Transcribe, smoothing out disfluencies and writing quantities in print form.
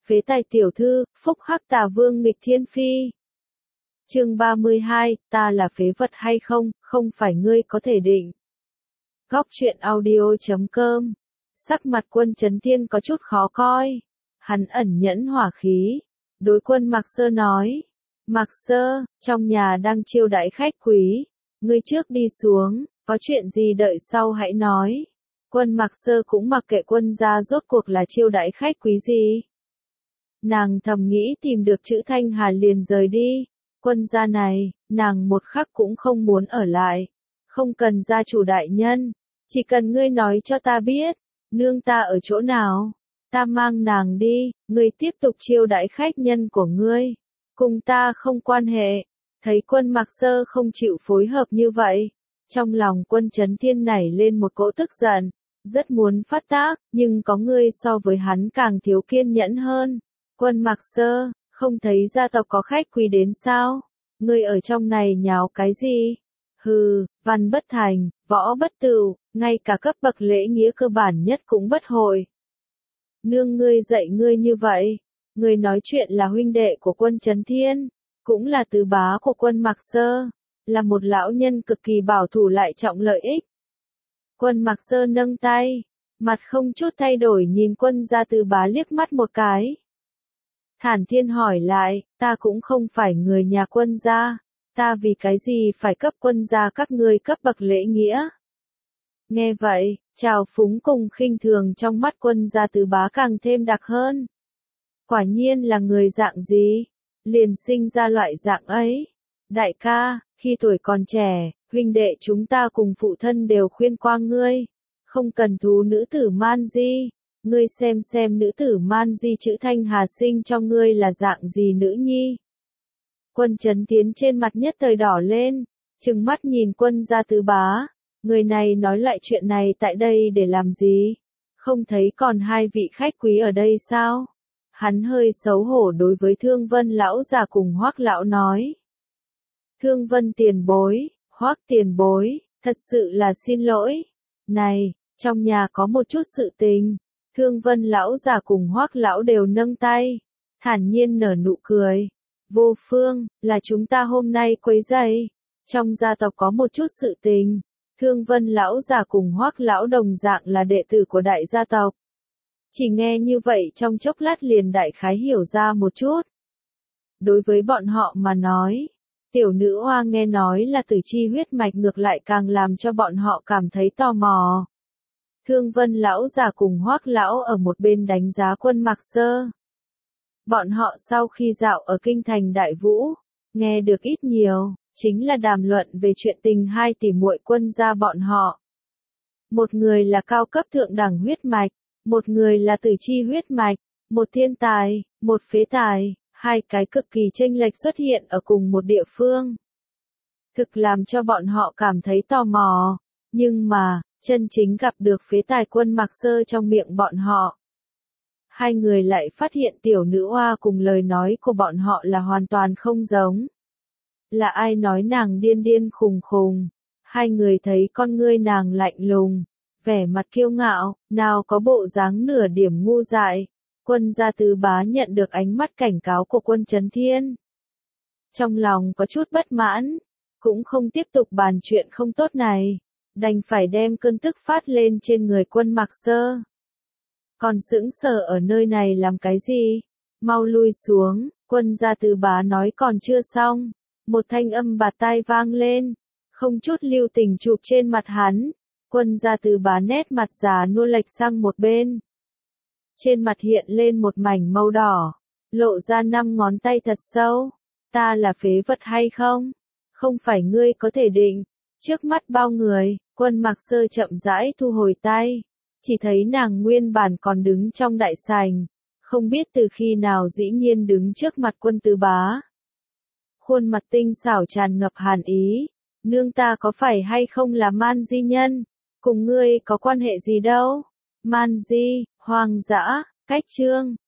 Phế tài tiểu thư, phúc hắc tà vương nghịch thiên phi. Chương 32, ta là phế vật hay không, không phải ngươi có thể định. Góc truyện audio.com. Sắc mặt Quân Chấn Thiên có chút khó coi. Hắn ẩn nhẫn hỏa khí. Đối Quân Mạc Sơ nói. Mạc Sơ, trong nhà đang chiêu đãi khách quý. Ngươi trước đi xuống, có chuyện gì đợi sau hãy nói. Quân Mạc Sơ cũng mặc kệ Quân gia rốt cuộc là chiêu đãi khách quý gì. Nàng thầm nghĩ tìm được chữ Thanh Hà liền rời đi. Quân gia này, nàng một khắc cũng không muốn ở lại. Không cần gia chủ đại nhân, chỉ cần ngươi nói cho ta biết, nương ta ở chỗ nào, ta mang nàng đi, ngươi tiếp tục chiêu đãi khách nhân của ngươi. Cùng ta không quan hệ. Thấy Quân Mạc Sơ không chịu phối hợp như vậy, trong lòng Quân Chấn Thiên nảy lên một cỗ tức giận, rất muốn phát tác, nhưng có ngươi so với hắn càng thiếu kiên nhẫn hơn. Quân Mạc Sơ, không thấy gia tộc có khách quý đến sao? Ngươi ở trong này nháo cái gì? Hừ, văn bất thành, võ bất tựu, ngay cả cấp bậc lễ nghĩa cơ bản nhất cũng bất hội. Nương ngươi dạy ngươi như vậy, ngươi nói chuyện là huynh đệ của Quân Chấn Thiên, cũng là tứ bá của Quân Mạc Sơ, là một lão nhân cực kỳ bảo thủ lại trọng lợi ích. Quân Mạc Sơ nâng tay, mặt không chút thay đổi nhìn Quân gia tứ bá liếc mắt một cái. Thản Thiên hỏi lại, ta cũng không phải người nhà Quân gia, ta vì cái gì phải cấp Quân gia các ngươi cấp bậc lễ nghĩa? Nghe vậy, trào phúng cùng khinh thường trong mắt Quân gia tứ bá càng thêm đặc hơn. Quả nhiên là người dạng gì? Liền sinh ra loại dạng ấy. Đại ca, khi tuổi còn trẻ, huynh đệ chúng ta cùng phụ thân đều khuyên qua ngươi, không cần thú nữ tử Man Di. Ngươi xem nữ tử Man Di chữ Thanh Hà sinh cho ngươi là dạng gì nữ nhi. Quân Chấn Tiến trên mặt nhất thời đỏ lên, trừng mắt nhìn Quân gia tứ bá. Người này nói lại chuyện này tại đây để làm gì? Không thấy còn hai vị khách quý ở đây sao? Hắn hơi xấu hổ đối với Thương Vân lão già cùng Hoắc lão nói. Thương Vân tiền bối, Hoắc tiền bối, thật sự là xin lỗi. Này, trong nhà có một chút sự tình. Thương Vân lão già cùng Hoắc lão đều nâng tay, thản nhiên nở nụ cười. Vô Phương, là chúng ta hôm nay quấy rầy. Trong gia tộc có một chút sự tình. Thương Vân lão già cùng Hoắc lão đồng dạng là đệ tử của đại gia tộc. Chỉ nghe như vậy trong chốc lát liền đại khái hiểu ra một chút. Đối với bọn họ mà nói, tiểu nữ hoa nghe nói là tử chi huyết mạch ngược lại càng làm cho bọn họ cảm thấy tò mò. Thương Vân lão già cùng Hoắc lão ở một bên đánh giá Quân Mạc Sơ. Bọn họ sau khi dạo ở kinh thành Đại Vũ, nghe được ít nhiều, chính là đàm luận về chuyện tình hai tỷ muội Quân gia bọn họ. Một người là cao cấp thượng đẳng huyết mạch, một người là tử chi huyết mạch, một thiên tài, một phế tài, hai cái cực kỳ chênh lệch xuất hiện ở cùng một địa phương. Thực làm cho bọn họ cảm thấy tò mò, nhưng mà, chân chính gặp được phế tài Quân Mạc Sơ trong miệng bọn họ. Hai người lại phát hiện tiểu nữ hoa cùng lời nói của bọn họ là hoàn toàn không giống. Là ai nói nàng điên điên khùng khùng? Hai người thấy con ngươi nàng lạnh lùng, vẻ mặt kiêu ngạo, nào có bộ dáng nửa điểm ngu dại. Quân gia tứ bá nhận được ánh mắt cảnh cáo của Quân Chấn Thiên. Trong lòng có chút bất mãn, cũng không tiếp tục bàn chuyện không tốt này, đành phải đem cơn tức phát lên trên người Quân Mạc Sơ. Còn sững sờ ở nơi này làm cái gì? Mau lui xuống, Quân gia tứ bá nói còn chưa xong. Một thanh âm bạt tai vang lên, không chút lưu tình chụp trên mặt hắn. Quân gia tứ bá nét mặt già nua lệch sang một bên. Trên mặt hiện lên một mảnh màu đỏ, lộ ra 5 ngón tay thật sâu. Ta là phế vật hay không? Không phải ngươi có thể định. Trước mắt bao người, Quân Mạc Sơ chậm rãi thu hồi tay. Chỉ thấy nàng nguyên bản còn đứng trong đại sảnh, không biết từ khi nào dĩ nhiên đứng trước mặt Quân tứ bá. Khuôn mặt tinh xảo tràn ngập hàn ý. Nương ta có phải hay không là Man Di nhân? Cùng ngươi có quan hệ gì đâu? Man Di, hoang dã, cách chương.